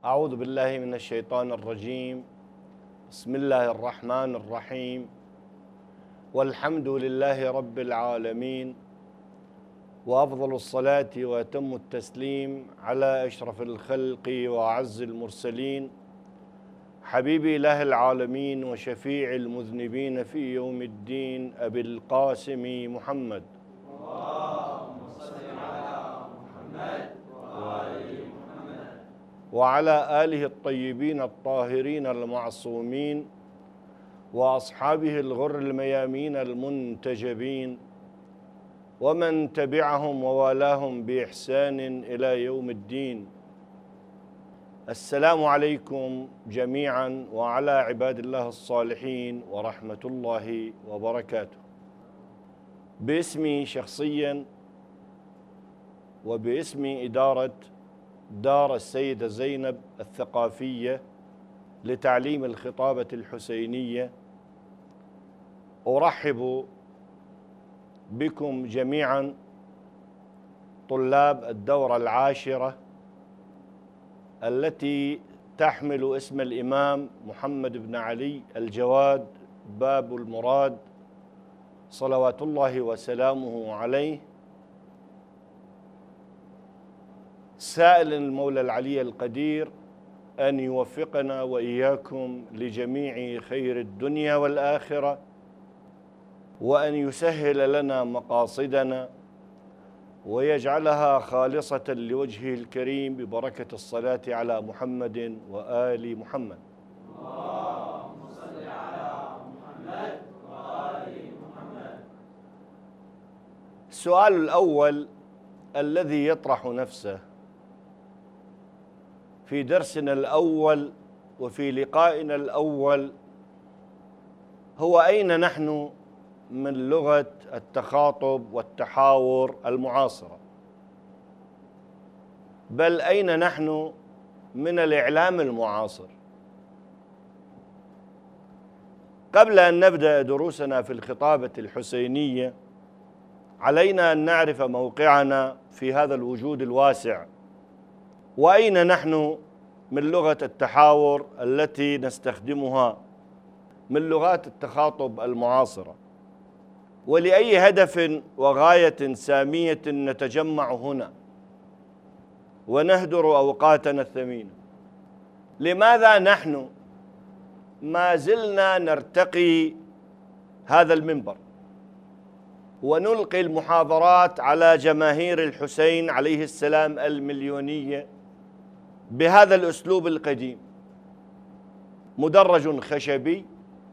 أعوذ بالله من الشيطان الرجيم. بسم الله الرحمن الرحيم. والحمد لله رب العالمين، وأفضل الصلاة وأتم التسليم على أشرف الخلق وأعز المرسلين، حبيب إله العالمين وشفيع المذنبين في يوم الدين، أبي القاسم محمد. اللهم صل على محمد وآل محمد وعلى آله الطيبين الطاهرين المعصومين، وأصحابه الغر الميامين المنتجبين، ومن تبعهم ووالاهم بإحسان إلى يوم الدين. السلام عليكم جميعا وعلى عباد الله الصالحين ورحمة الله وبركاته. باسمي شخصيا وباسم إدارة دار السيدة زينب الثقافية لتعليم الخطابة الحسينية، أرحب بكم جميعا طلاب الدورة العاشرة التي تحمل اسم الإمام محمد بن علي الجواد باب المراد صلوات الله وسلامه عليه، سائل المولى العلي القدير أن يوفقنا وإياكم لجميع خير الدنيا والآخرة، وأن يسهل لنا مقاصدنا ويجعلها خالصة لوجهه الكريم ببركة الصلاة على محمد وآل محمد. اللهم صل على محمد وآل محمد. السؤال الأول الذي يطرح نفسه في درسنا الأول وفي لقائنا الأول هو: أين نحن من لغة التخاطب والتحاور المعاصرة؟ بل أين نحن من الإعلام المعاصر؟ قبل أن نبدأ دروسنا في الخطابة الحسينية، علينا أن نعرف موقعنا في هذا الوجود الواسع، وأين نحن من لغة التحاور التي نستخدمها من لغات التخاطب المعاصرة، ولأي هدف وغاية سامية نتجمع هنا ونهدر أوقاتنا الثمينة. لماذا نحن ما زلنا نرتقي هذا المنبر ونلقي المحاضرات على جماهير الحسين عليه السلام المليونية بهذا الأسلوب القديم؟ مدرج خشبي،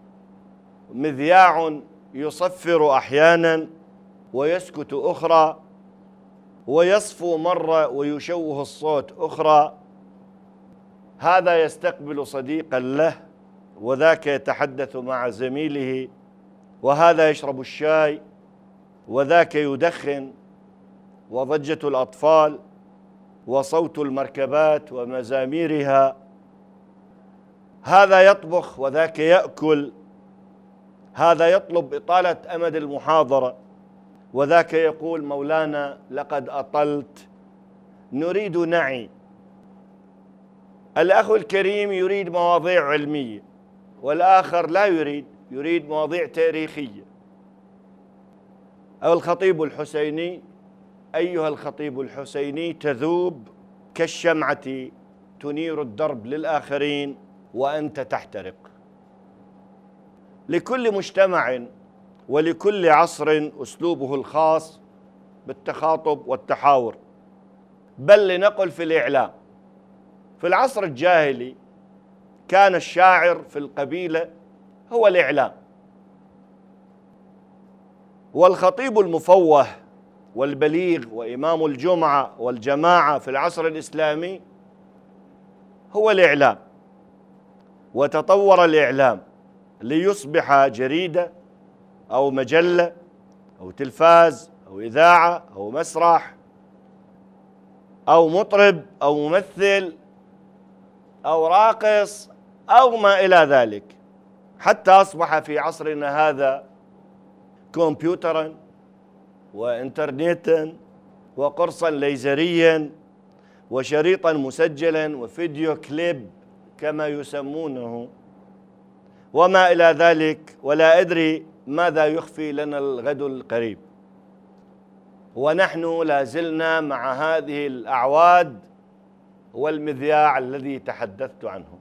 مذياع يصفر أحيانا ويسكت أخرى، ويصفو مرة ويشوه الصوت أخرى. هذا يستقبل صديقا له، وذاك يتحدث مع زميله، وهذا يشرب الشاي، وذاك يدخن، وضجة الأطفال وصوت المركبات ومزاميرها. هذا يطبخ وذاك يأكل، هذا يطلب إطالة أمد المحاضرة وذاك يقول: مولانا لقد أطلت، نريد نعي. الأخ الكريم يريد مواضيع علمية، والآخر لا يريد مواضيع تاريخية. أو الخطيب الحسيني: أيها الخطيب الحسيني، تذوب كالشمعة تنير الدرب للآخرين وأنت تحترق. لكل مجتمع ولكل عصر أسلوبه الخاص بالتخاطب والتحاور، بل لنقل في الإعلام. في العصر الجاهلي كان الشاعر في القبيلة هو الإعلام، والخطيب المفوه والبليغ وإمام الجمعة والجماعة في العصر الإسلامي هو الإعلام. وتطور الإعلام ليصبح جريدة أو مجلة أو تلفاز أو إذاعة أو مسرح أو مطرب أو ممثل أو راقص أو ما إلى ذلك، حتى أصبح في عصرنا هذا كمبيوترا وإنترنتا وقرصا ليزريا وشريطا مسجلا وفيديو كليب كما يسمونه وما إلى ذلك، ولا أدري ماذا يخفي لنا الغد القريب. ونحن لا زلنا مع هذه الأعواد والمذياع الذي تحدثت عنه.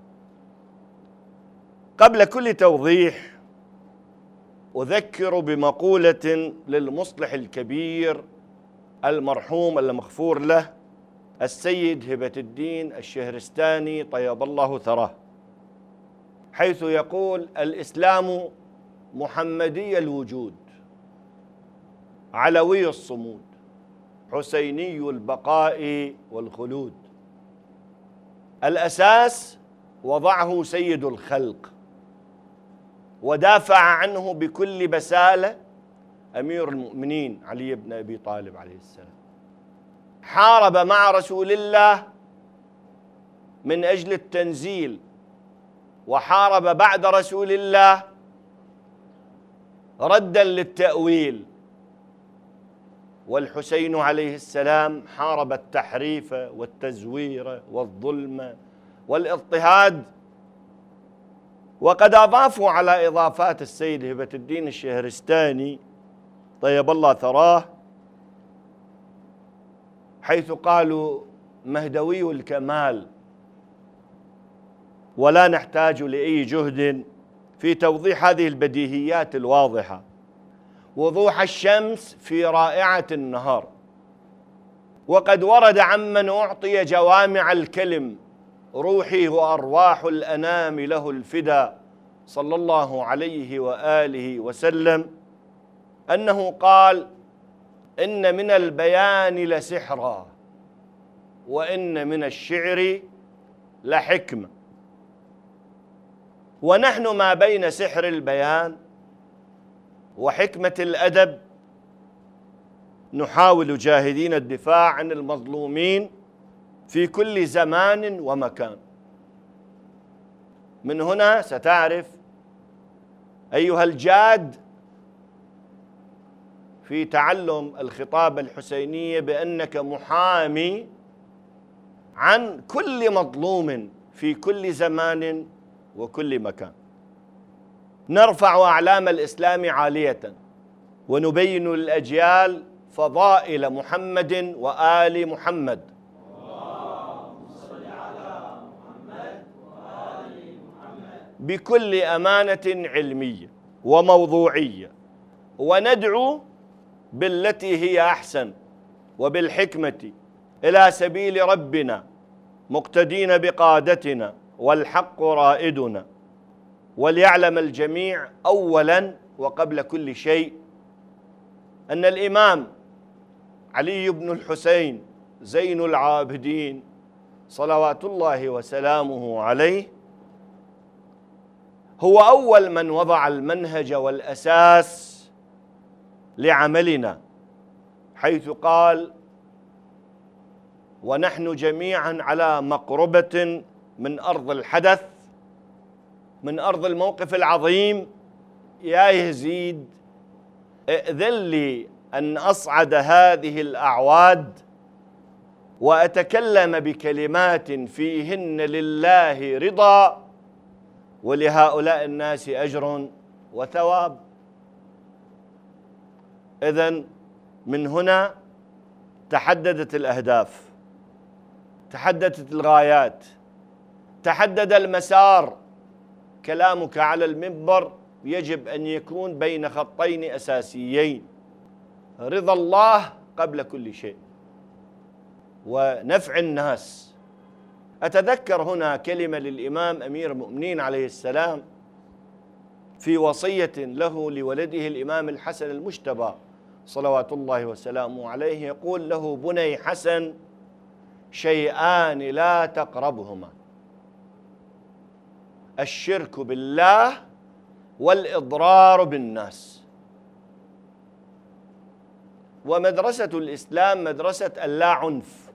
قبل كل توضيح أذكر بمقولة للمصلح الكبير المرحوم المغفور له السيد هبة الدين الشهرستاني طيب الله ثراه، حيث يقول: الإسلام محمدي الوجود، علوي الصمود، حسيني البقاء والخلود. الأساس وضعه سيد الخلق ودافع عنه بكل بسالة أمير المؤمنين علي بن أبي طالب عليه السلام. حارب مع رسول الله من أجل التنزيل، وحارب بعد رسول الله ردا للتأويل. والحسين عليه السلام حارب التحريف والتزوير والظلم والاضطهاد. وقد أضافوا على إضافات السيد هبة الدين الشهرستاني طيب الله ثراه، حيث قالوا: مهدوي الكمال، ولا نحتاج لأي جهد في توضيح هذه البديهيات الواضحة، وضوح الشمس في رائعة النهار. وقد ورد عمن أعطي جوامع الكلم: روحي وأرواح الأنام له الفدا صلى الله عليه وآله وسلم، أنه قال: إن من البيان لسحرا، وإن من الشعر لحكمة. ونحن ما بين سحر البيان وحكمة الأدب نحاول جاهدين الدفاع عن المظلومين في كل زمان ومكان. من هنا ستعرف أيها الجاد في تعلم الخطابة الحسينية بأنك محامي عن كل مظلوم في كل زمان وكل مكان. نرفع أعلام الإسلام عالية، ونبين للأجيال فضائل محمد وآل محمد. اللهم صل على محمد وآل محمد. بكل أمانة علمية وموضوعية، وندعو بالتي هي أحسن وبالحكمة إلى سبيل ربنا، مقتدين بقادتنا، والحق رائدنا. وليعلم الجميع أولا وقبل كل شيء أن الإمام علي بن الحسين زين العابدين صلوات الله وسلامه عليه هو أول من وضع المنهج والأساس لعملنا، حيث قال: ونحن جميعا على مقربة من أرض الحدث، من أرض الموقف العظيم. يا يزيد، ائذن لي أن أصعد هذه الأعواد وأتكلم بكلمات فيهن لله رضا ولهؤلاء الناس أجر وثواب. إذن من هنا تحددت الأهداف، تحددت الغايات، تحدد المسار. كلامك على المنبر يجب أن يكون بين خطين أساسيين: رضا الله قبل كل شيء، ونفع الناس. أتذكر هنا كلمة للإمام أمير المؤمنين عليه السلام في وصية له لولده الإمام الحسن المجتبى صلوات الله وسلامه عليه، يقول له: بني حسن، شيئان لا تقربهما، الشرك بالله والإضرار بالناس. ومدرسة الإسلام مدرسة اللا عنف،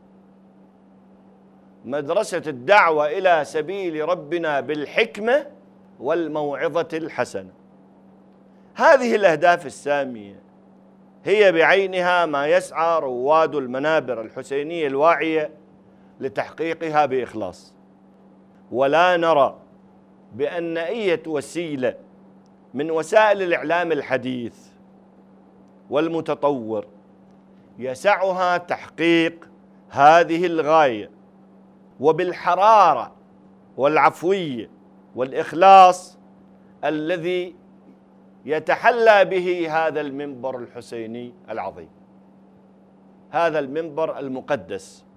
مدرسة الدعوة إلى سبيل ربنا بالحكمة والموعظة الحسنة. هذه الأهداف السامية هي بعينها ما يسعى رواد المنابر الحسينية الواعية لتحقيقها بإخلاص. ولا نرى بأن أي وسيلة من وسائل الإعلام الحديث والمتطور يسعها تحقيق هذه الغاية وبالحرارة والعفوية والإخلاص الذي يتحلى به هذا المنبر الحسيني العظيم، هذا المنبر المقدس.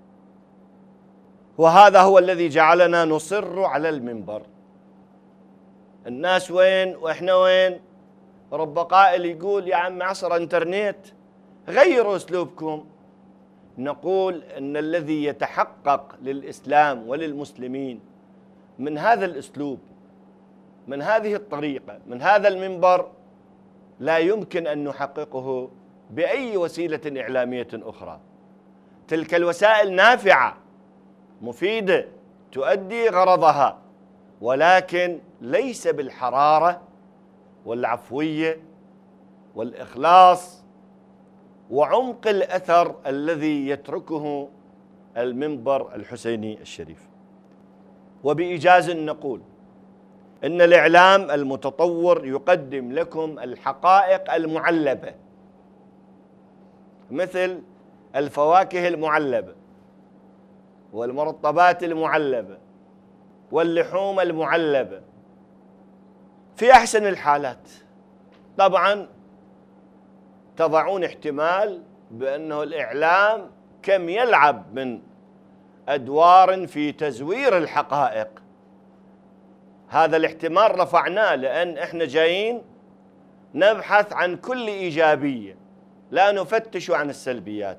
وهذا هو الذي جعلنا نصر على المنبر. الناس وين وإحنا وين؟ رب قائل يقول يا عم عصر انترنت غيروا أسلوبكم. نقول أن الذي يتحقق للإسلام وللمسلمين من هذا الأسلوب، من هذه الطريقة، من هذا المنبر، لا يمكن أن نحققه بأي وسيلة إعلامية أخرى. تلك الوسائل نافعة مفيدة تؤدي غرضها، ولكن ليس بالحرارة والعفوية والإخلاص وعمق الأثر الذي يتركه المنبر الحسيني الشريف. وبإيجاز نقول إن الإعلام المتطور يقدم لكم الحقائق المعلبة، مثل الفواكه المعلبة والمرطبات المعلبة واللحوم المعلبة في أحسن الحالات. طبعا تضعون احتمال بأنه الإعلام كم يلعب من أدوار في تزوير الحقائق. هذا الاحتمال رفعناه، لأن احنا جايين نبحث عن كل إيجابية، لا نفتش عن السلبيات.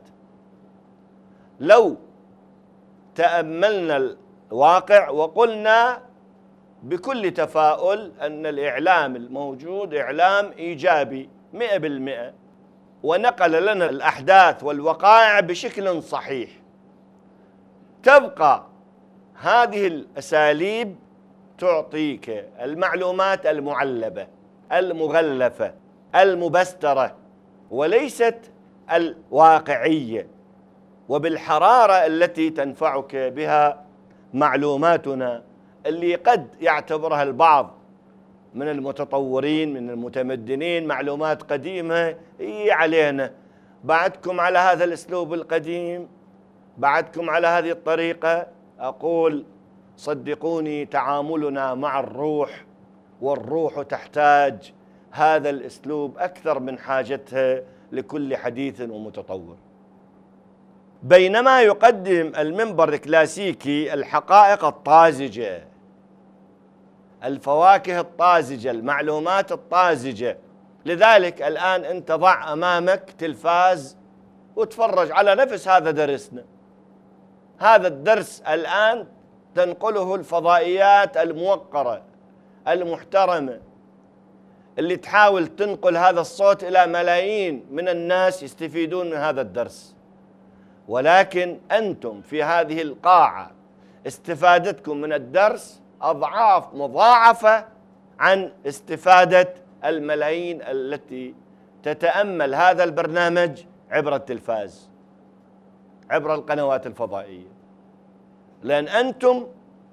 لو تأملنا الواقع وقلنا بكل تفاؤل أن الإعلام الموجود إعلام إيجابي 100%، ونقل لنا الأحداث والوقائع بشكل صحيح، تبقى هذه الأساليب تعطيك المعلومات المعلبة المغلفة المبسترة، وليست الواقعية وبالحرارة التي تنفعك بها معلوماتنا، اللي قد يعتبرها البعض من المتطورين من المتمدنين معلومات قديمة. علينا بعدكم على هذا الأسلوب القديم، بعدكم على هذه الطريقة. أقول صدقوني، تعاملنا مع الروح، والروح تحتاج هذا الأسلوب أكثر من حاجتها لكل حديث ومتطور. بينما يقدم المنبر الكلاسيكي الحقائق الطازجة، الفواكه الطازجة، المعلومات الطازجة. لذلك الآن أنت ضع أمامك تلفاز وتفرج على نفس هذا درسنا. هذا الدرس الآن تنقله الفضائيات الموقرة المحترمة، اللي تحاول تنقل هذا الصوت إلى ملايين من الناس يستفيدون من هذا الدرس. ولكن أنتم في هذه القاعة استفادتكم من الدرس أضعاف مضاعفة عن استفادة الملايين التي تتأمل هذا البرنامج عبر التلفاز، عبر القنوات الفضائية. لأن أنتم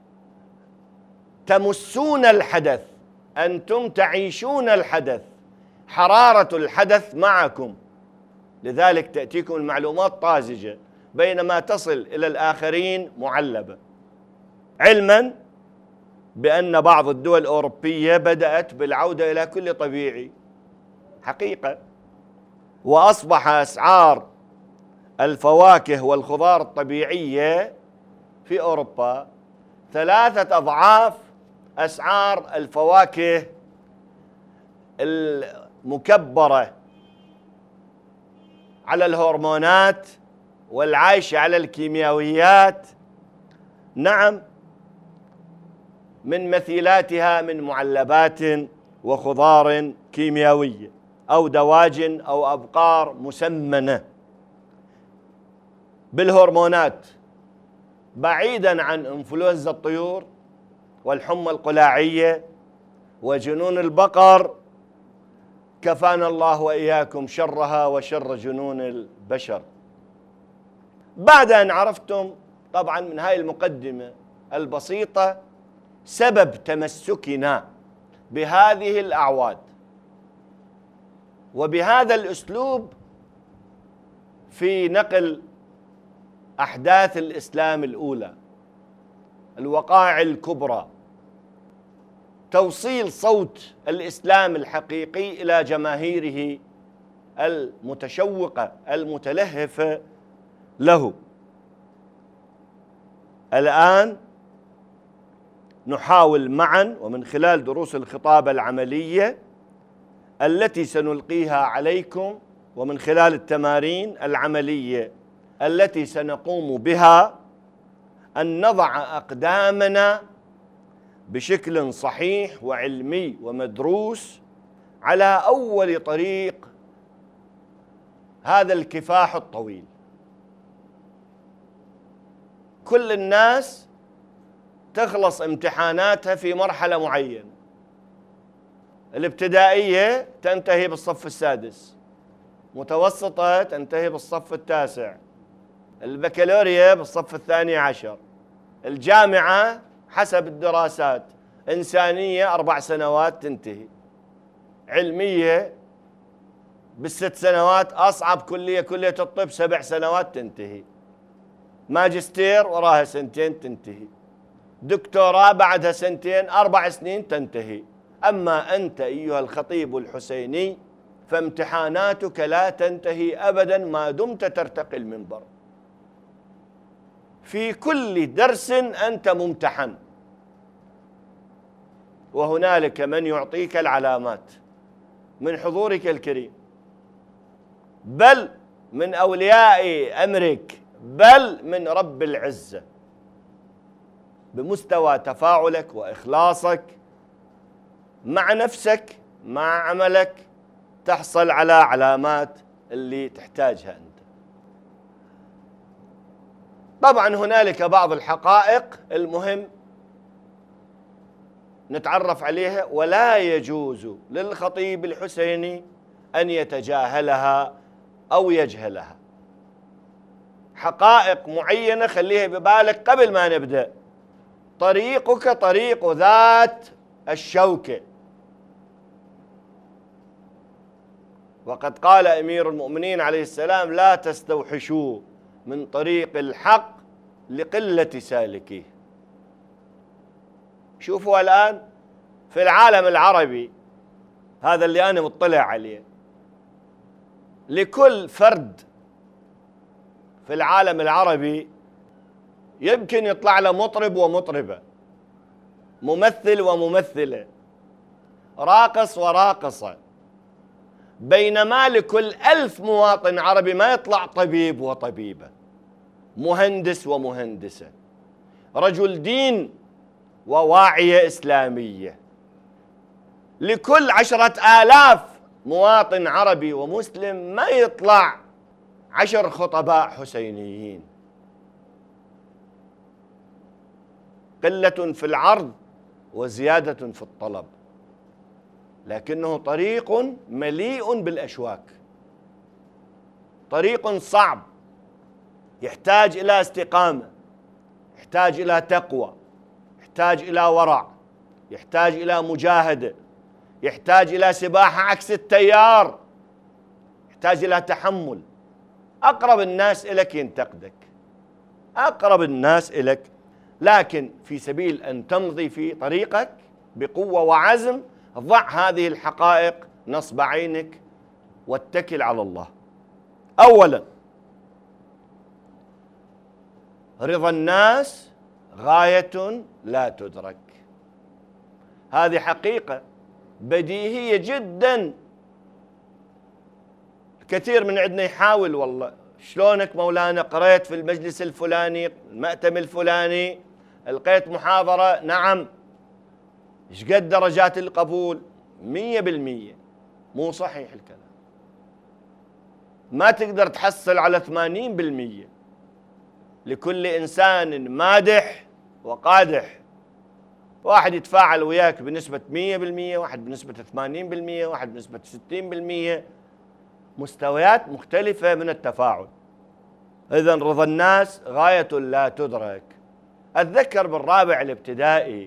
تمسون الحدث، أنتم تعيشون الحدث، حرارة الحدث معكم، لذلك تأتيكم المعلومات طازجة، بينما تصل إلى الآخرين معلبة. علما بأن بعض الدول الأوروبية بدأت بالعودة إلى كل طبيعي حقيقة، وأصبح أسعار الفواكه والخضار الطبيعية في أوروبا 3 أضعاف أسعار الفواكه المكبرة على الهرمونات والعايشة على الكيميائيات، نعم، من مثيلاتها من معلبات وخضار كيميائية أو دواجن أو أبقار مسمنة بالهرمونات، بعيدا عن انفلونزا الطيور والحمى القلاعية وجنون البقر، كفانا الله وإياكم شرها وشر جنون البشر. بعد أن عرفتم طبعا من هاي المقدمة البسيطة سبب تمسكنا بهذه الأعواد وبهذا الأسلوب في نقل أحداث الإسلام الأولى، الوقائع الكبرى، توصيل صوت الإسلام الحقيقي إلى جماهيره المتشوقة المتلهفة له. الآن نحاول معا ومن خلال دروس الخطابة العملية التي سنلقيها عليكم ومن خلال التمارين العملية التي سنقوم بها أن نضع أقدامنا بشكل صحيح وعلمي ومدروس على أول طريق هذا الكفاح الطويل. كل الناس تخلص امتحاناتها في مرحلة معينة، الابتدائية تنتهي بالصف السادس، متوسطة تنتهي بالصف التاسع، البكالوريا بالصف الثاني عشر، الجامعة حسب الدراسات إنسانية 4 سنوات تنتهي، علمية ب6 سنوات، أصعب كلية الطب 7 سنوات تنتهي، ماجستير وراها 2 سنين تنتهي، دكتوراه بعدها 2 سنين 4 سنين تنتهي. أما أنت أيها الخطيب الحسيني فامتحاناتك لا تنتهي أبدا ما دمت ترتقي المنبر، في كل درس أنت ممتحن، وهنالك من يعطيك العلامات من حضورك الكريم، بل من أولياء أمرك، بل من رب العزة، بمستوى تفاعلك وإخلاصك مع نفسك مع عملك تحصل على علامات اللي تحتاجها أنت. طبعا هنالك بعض الحقائق المهم نتعرف عليها ولا يجوز للخطيب الحسيني أن يتجاهلها أو يجهلها. حقائق معينة خليها ببالك قبل ما نبدأ. طريقك طريق ذات الشوكة، وقد قال أمير المؤمنين عليه السلام: لا تستوحشوا من طريق الحق لقلة سالكيه. شوفوا الآن في العالم العربي، هذا اللي أنا مطلع عليه، لكل فرد في العالم العربي يمكن يطلع له مطرب ومطربة، ممثل وممثلة، راقص وراقصة، بينما لكل 1000 مواطن عربي ما يطلع طبيب وطبيبة، مهندس ومهندسة، رجل دين وواعية إسلامية. لكل 10,000 مواطن عربي ومسلم ما يطلع 10 خطباء حسينيين. قلة في العرض وزيادة في الطلب، لكنه طريق مليء بالأشواك، طريق صعب، يحتاج إلى استقامة، يحتاج إلى تقوى، يحتاج إلى ورع، يحتاج إلى مجاهدة، يحتاج إلى سباحة عكس التيار، يحتاج إلى تحمل. أقرب الناس إليك ينتقدك، أقرب الناس إليك، لكن في سبيل أن تمضي في طريقك بقوة وعزم ضع هذه الحقائق نصب عينك واتكل على الله. أولا، رضا الناس غاية لا تدرك، هذه حقيقة بديهية جدا. كثير من عندنا يحاول، والله شلونك مولانا، قريت في المجلس الفلاني، المأتم الفلاني، لقيت محاضرة، نعم، ايش قد درجات القبول؟ 100%. مو صحيح الكلام، ما تقدر تحصل على 80%. لكل إنسان مادح وقادح، واحد يتفاعل وياك بنسبة 100%، واحد بنسبة 80%، واحد بنسبة 60%، مستويات مختلفة من التفاعل. إذن رضا الناس غاية لا تدرك. أتذكر بالرابع الابتدائي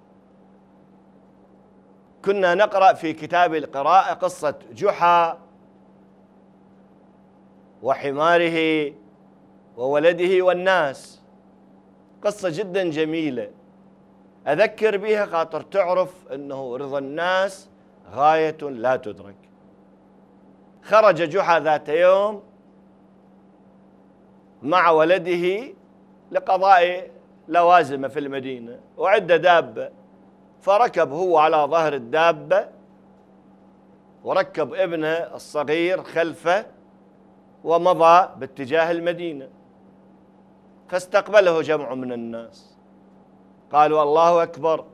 كنا نقرأ في كتاب القراءة قصة جحا وحماره وولده والناس، قصة جدا جميلة أذكر بها خاطر تعرف أنه رضا الناس غاية لا تدرك. خرج جحا ذات يوم مع ولده لقضاء لوازمه في المدينة، وعد دابة، فركب هو على ظهر الدابة وركب ابنه الصغير خلفه ومضى باتجاه المدينة. فاستقبله جمع من الناس قالوا الله أكبر،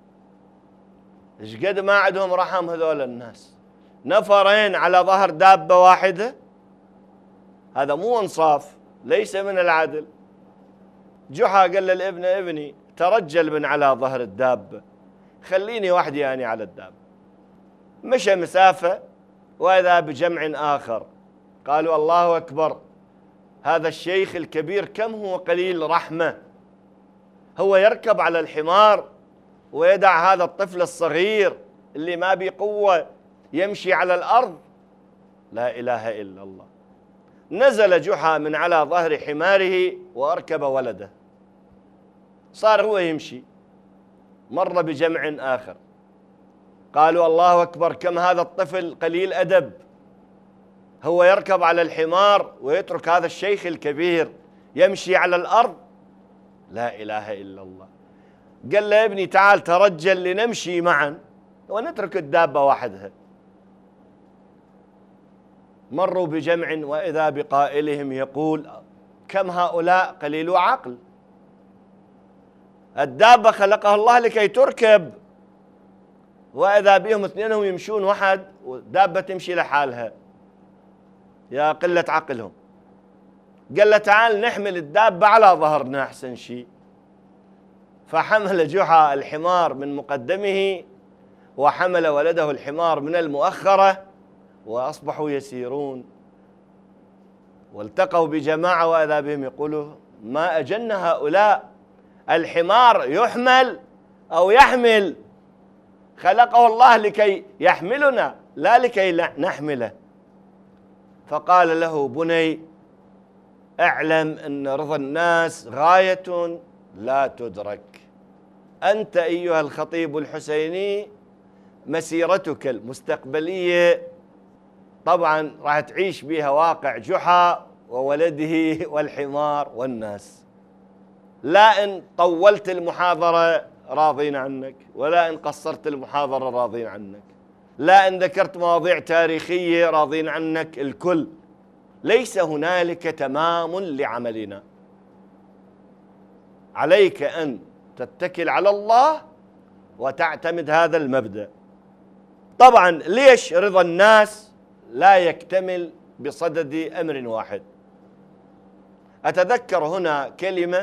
إيش قد ما عندهم رحم هذول الناس، نفرين على ظهر دابة واحدة، هذا مو انصاف، ليس من العدل. جحا قال للابن ابني ترجل من على ظهر الدابة، خليني وحدي يعني على الدابة. مشى مسافة وإذا بجمع آخر قالوا الله أكبر، هذا الشيخ الكبير كم هو قليل رحمة، هو يركب على الحمار ويدع هذا الطفل الصغير اللي ما بيه قوة يمشي على الأرض. لا إله إلا الله. نزل جحا من على ظهر حماره وأركب ولده، صار هو يمشي. مر بجمع آخر قالوا الله أكبر، كم هذا الطفل قليل أدب، هو يركب على الحمار ويترك هذا الشيخ الكبير يمشي على الأرض. لا إله إلا الله. قال له ابني تعال ترجل لنمشي معا ونترك الدابة وحدها. مروا بجمع وإذا بقائلهم يقول كم هؤلاء قليلو عقل، الدابة خلقها الله لكي تركب، وإذا بهم اثنينهم يمشون وحد والدابة تمشي لحالها، يا قلة عقلهم. قال له تعال نحمل الدابة على ظهرنا أحسن شيء. فحمل جحا الحمار من مقدمه وحمل ولده الحمار من المؤخرة، وأصبحوا يسيرون والتقوا بجماعة وإذا بهم يقولوا ما أجن هؤلاء، الحمار يحمل أو يحمل، خلقه الله لكي يحملنا لا لكي نحمله. فقال له بني اعلم أن رضا الناس غاية لا تدرك. أنت أيها الخطيب الحسيني مسيرتك المستقبلية طبعا راح تعيش بها واقع جحا وولده والحمار والناس. لا إن طولت المحاضرة راضين عنك، ولا إن قصرت المحاضرة راضين عنك، لا إن ذكرت مواضيع تاريخية راضين عنك، الكل. ليس هنالك تمام لعملنا، عليك أن تتكل على الله وتعتمد هذا المبدأ. طبعا ليش رضا الناس لا يكتمل بصدد أمر واحد؟ أتذكر هنا كلمة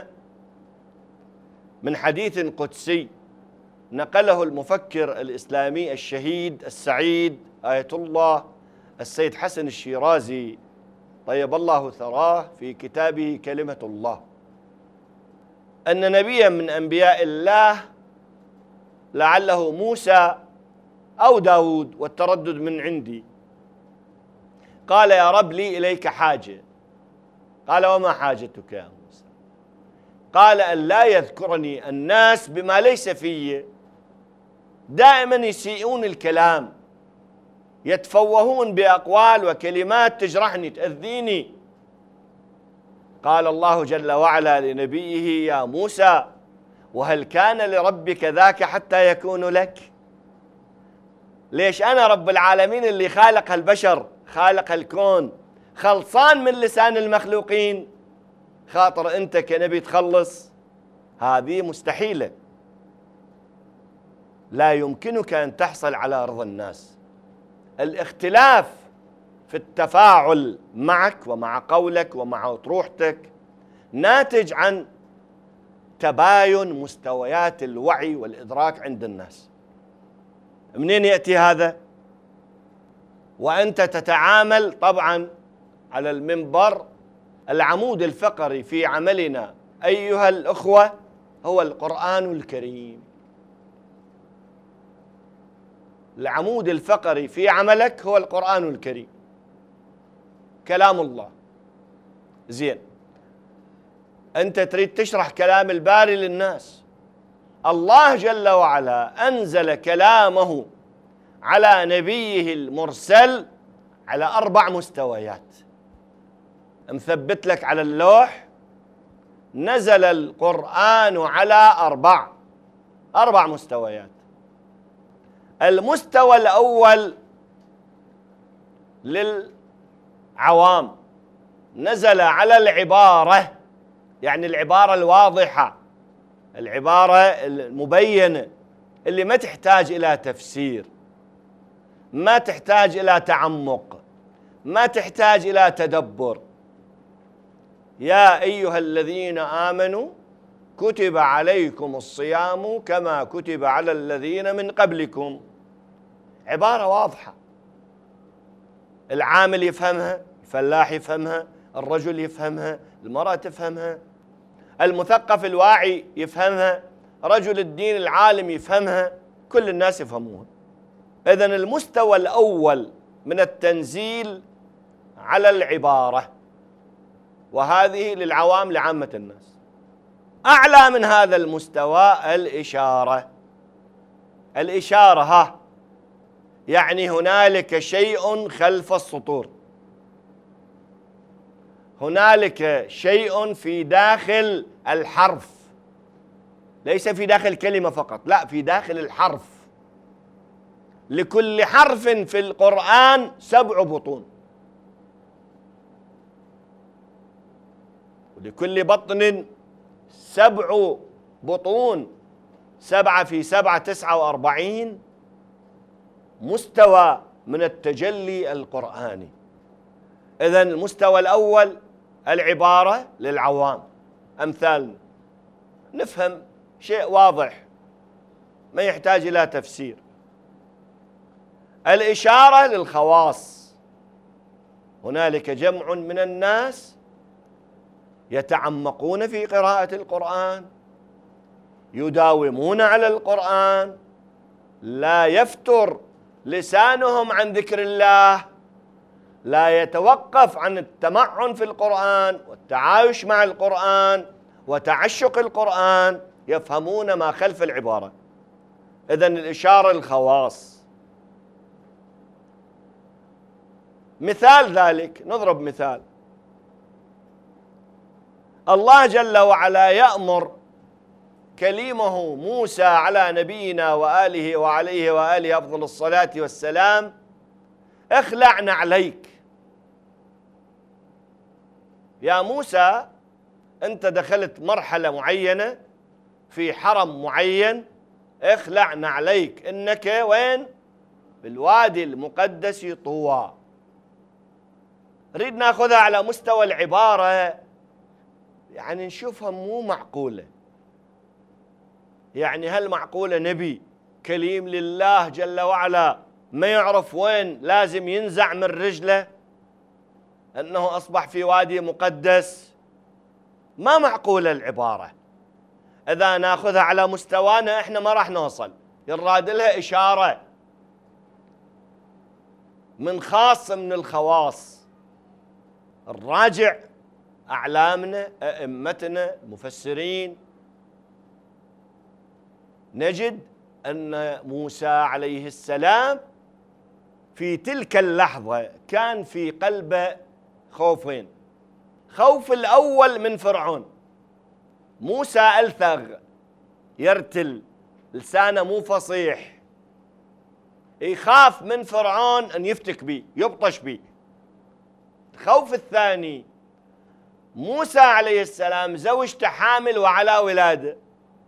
من حديث قدسي نقله المفكر الإسلامي الشهيد السعيد آية الله السيد حسن الشيرازي طيب الله ثراه في كتابه كلمة الله، أن نبيا من أنبياء الله لعله موسى أو داود والتردد من عندي قال يا رب لي إليك حاجة. قال وما حاجتك يا موسى؟ قال أن لا يذكرني الناس بما ليس في، دائما يسيئون الكلام، يتفوهون بأقوال وكلمات تجرحني تأذيني. قال الله جل وعلا لنبيه يا موسى وهل كان لربك ذاك حتى يكون لك؟ ليش أنا رب العالمين اللي خالق البشر خالق الكون خلصان من لسان المخلوقين، خاطر أنت كنبي تخلص؟ هذه مستحيلة. لا يمكنك أن تحصل على رضا الناس. الاختلاف في التفاعل معك ومع قولك ومع أطروحتك ناتج عن تباين مستويات الوعي والإدراك عند الناس. منين يأتي هذا؟ وأنت تتعامل طبعا على المنبر العمود الفقري في عملنا أيها الأخوة هو القرآن الكريم. العمود الفقري في عملك هو القرآن الكريم، كلام الله. زين، أنت تريد تشرح كلام الباري للناس، الله جل وعلا أنزل كلامه على نبيه المرسل على 4 مستويات. مثبت لك على اللوح نزل القرآن على 4 مستويات. المستوى الأول للعوام، نزل على العبارة، يعني العبارة الواضحة، العبارة المبينة اللي ما تحتاج إلى تفسير، ما تحتاج إلى تعمق، ما تحتاج إلى تدبر. يا أيها الذين آمنوا كتب عليكم الصيام كما كتب على الذين من قبلكم. عبارة واضحة، العامل يفهمها، الفلاح يفهمها، الرجل يفهمها، المرأة تفهمها، المثقف الواعي يفهمها، رجل الدين العالم يفهمها، كل الناس يفهموها. إذن المستوى الأول من التنزيل على العبارة، وهذه للعوام لعامة الناس. أعلى من هذا المستوى الإشارة. الإشارة يعني هنالك شيء خلف السطور، هنالك شيء في داخل الحرف، ليس في داخل الكلمة فقط، لا، في داخل الحرف. لكل حرف في القرآن 7 بطون، ولكل بطن 7 بطون، 7 في 7 49 مستوى من التجلي القرآني. إذن المستوى الأول العبارة للعوام، أمثالنا نفهم شيء واضح ما يحتاج إلى تفسير. الإشارة للخواص، هنالك جمع من الناس يتعمقون في قراءة القرآن، يداومون على القرآن، لا يفتر لسانهم عن ذكر الله، لا يتوقف عن التمعن في القرآن والتعايش مع القرآن وتعشق القرآن، يفهمون ما خلف العبارة. إذن الإشارة الخواص. مثال ذلك، نضرب مثال. الله جل وعلا يأمر كليمه موسى على نبينا وآله وعليه وآله أفضل الصلاة والسلام: اخلع نعليك. يا موسى، أنت دخلت مرحلة معينة في حرم معين، اخلع نعليك، إنك وين؟ بالوادي المقدس طوى. نريد ناخذها على مستوى العبارة، يعني نشوفها مو معقولة. يعني هل معقولة نبي كليم لله جل وعلا ما يعرف وين لازم ينزع من رجله أنه أصبح في وادي مقدس؟ ما معقولة العبارة. إذا ناخذها على مستوانا إحنا ما راح نوصل، يراد لها إشارة من خاص من الخواص. الراجع أعلامنا، أئمتنا، المفسرين، نجد أن موسى عليه السلام في تلك اللحظة كان في قلبه خوفين. خوف الأول من فرعون، موسى ألثغ يرتل، لسانه مو فصيح، يخاف من فرعون أن يفتك به يبطش به. الخوف الثاني، موسى عليه السلام زوجته حامل وعلى ولاده.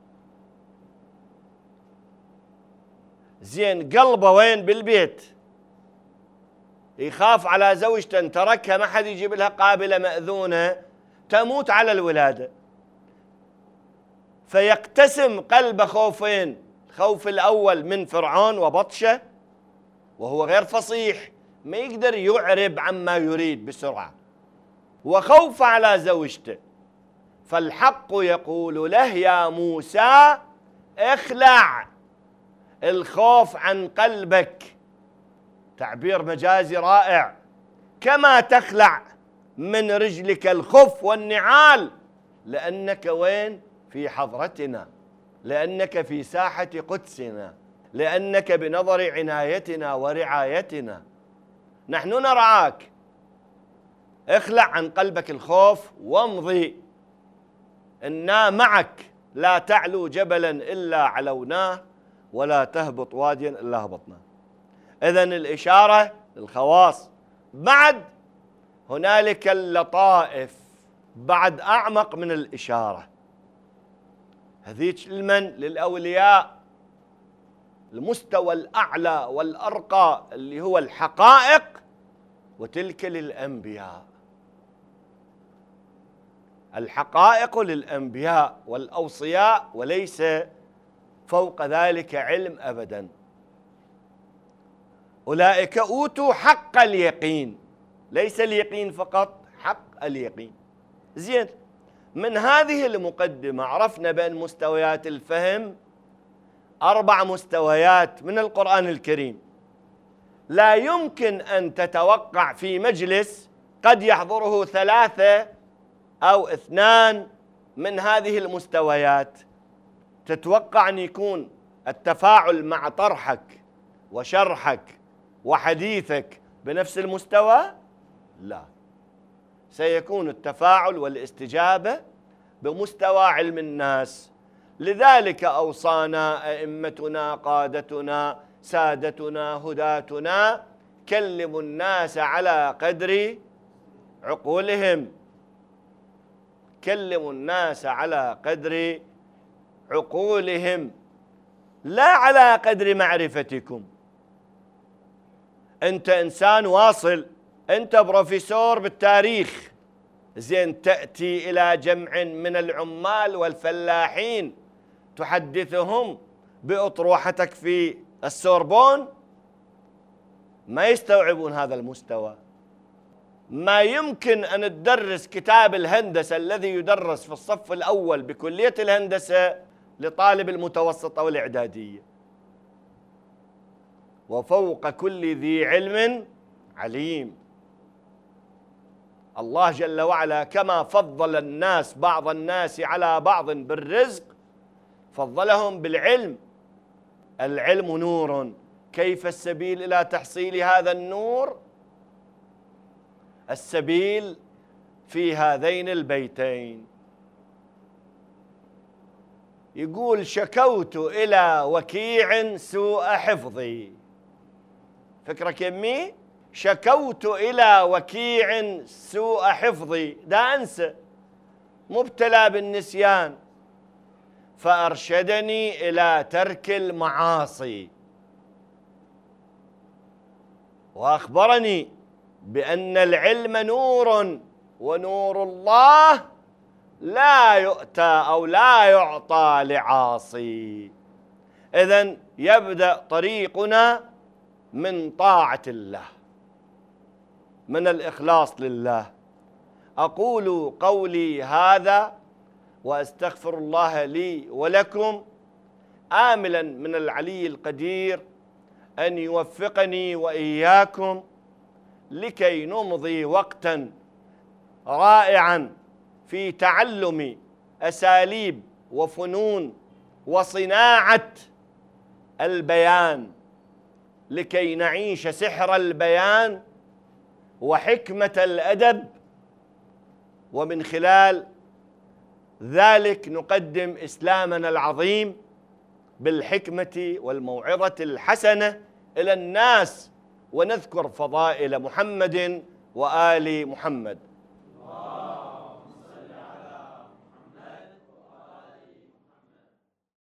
زين، قلبه وين؟ بالبيت، يخاف على زوجته ان تركها ما حد يجيب لها قابلة مأذونة تموت على الولادة. فيقتسم قلبه خوفين: الخوف الأول من فرعون وبطشه، وهو غير فصيح، ما يقدر يعرب عما يريد بسرعة، وخوف على زوجته، فالحق يقول له يا موسى اخلع الخوف عن قلبك. تعبير مجازي رائع. كما تخلع من رجلك الخف والنعال، لأنك وين؟ في حضرتنا، لأنك في ساحة قدسنا، لأنك بنظر عنايتنا ورعايتنا، نحن نرعاك. اخلع عن قلبك الخوف وامضي، إنا معك، لا تعلو جبلا إلا علوناه ولا تهبط واديا إلا هبطناه. إذن الإشارة للخواص. بعد هنالك اللطائف بعد أعمق من الإشارة، هذيك لمن؟ للأولياء، المستوى الأعلى والأرقى اللي هو الحقائق، وتلك للأنبياء. الحقائق للأنبياء والأوصياء، وليس فوق ذلك علم أبدا. أولئك أوتوا حق اليقين، ليس اليقين فقط، حق اليقين. زين، من هذه المقدمة عرفنا بأن مستويات الفهم 4 مستويات من القرآن الكريم. لا يمكن أن تتوقع في مجلس قد يحضره 3 أو 2 من هذه المستويات تتوقع أن يكون التفاعل مع طرحك وشرحك وحديثك بنفس المستوى؟ لا، سيكون التفاعل والاستجابة بمستوى علم الناس. لذلك أوصانا أئمتنا، قادتنا، سادتنا، هداتنا: كلموا الناس على قدر عقولهم، كلموا الناس على قدر عقولهم لا على قدر معرفتكم. أنت إنسان واصل، أنت بروفيسور بالتاريخ، زين، تأتي إلى جمع من العمال والفلاحين تحدثهم بأطروحتك في السوربون، ما يستوعبون هذا المستوى. ما يمكن أن تدرس كتاب الهندسة الذي يدرس في الصف الأول بكلية الهندسة لطالب المتوسطة والإعدادية. وفوق كل ذي علم عليم. الله جل وعلا كما فضل الناس، بعض الناس على بعض بالرزق، فضلهم بالعلم. العلم نور، كيف السبيل إلى تحصيل هذا النور؟ السبيل في هذين البيتين. يقول: شكوت إلى وكيع سوء حفظي. فكرك يمي؟ شكوت إلى وكيع سوء حفظي، دا أنسى، مبتلى بالنسيان، فأرشدني إلى ترك المعاصي، وأخبرني بأن العلم نور، ونور الله لا يؤتى أو لا يعطى لعاصي. إذن يبدأ طريقنا من طاعة الله، من الإخلاص لله. أقول قولي هذا وأستغفر الله لي ولكم، آملا من العلي القدير أن يوفقني وإياكم لكي نمضي وقتا رائعا في تعلم أساليب وفنون وصناعة البيان، لكي نعيش سحر البيان وحكمة الأدب، ومن خلال ذلك نقدم إسلامنا العظيم بالحكمة والموعظة الحسنة إلى الناس، ونذكر فضائل محمد وآل محمد.